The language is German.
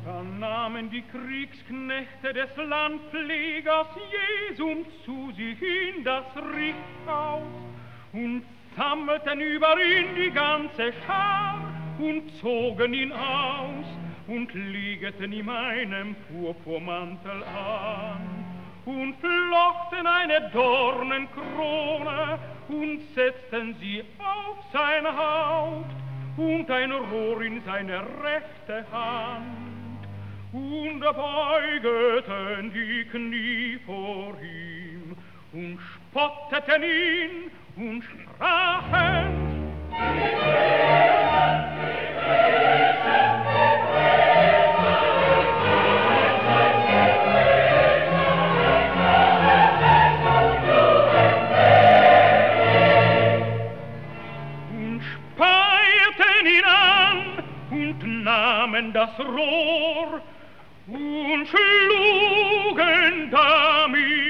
Da nahmen die Kriegsknechte des Landpflegers Jesum zu sich in das Richthaus und sammelten über ihn die ganze Schar und zogen ihn aus und legeten ihm einen Purpurmantel an und flochten eine Dornenkrone und setzten sie auf sein Haupt und ein Rohr in seine rechte Hand und beugeten die Knie vor ihm und spotteten ihn und sprachen: nahmen das Rohr und schlugen damit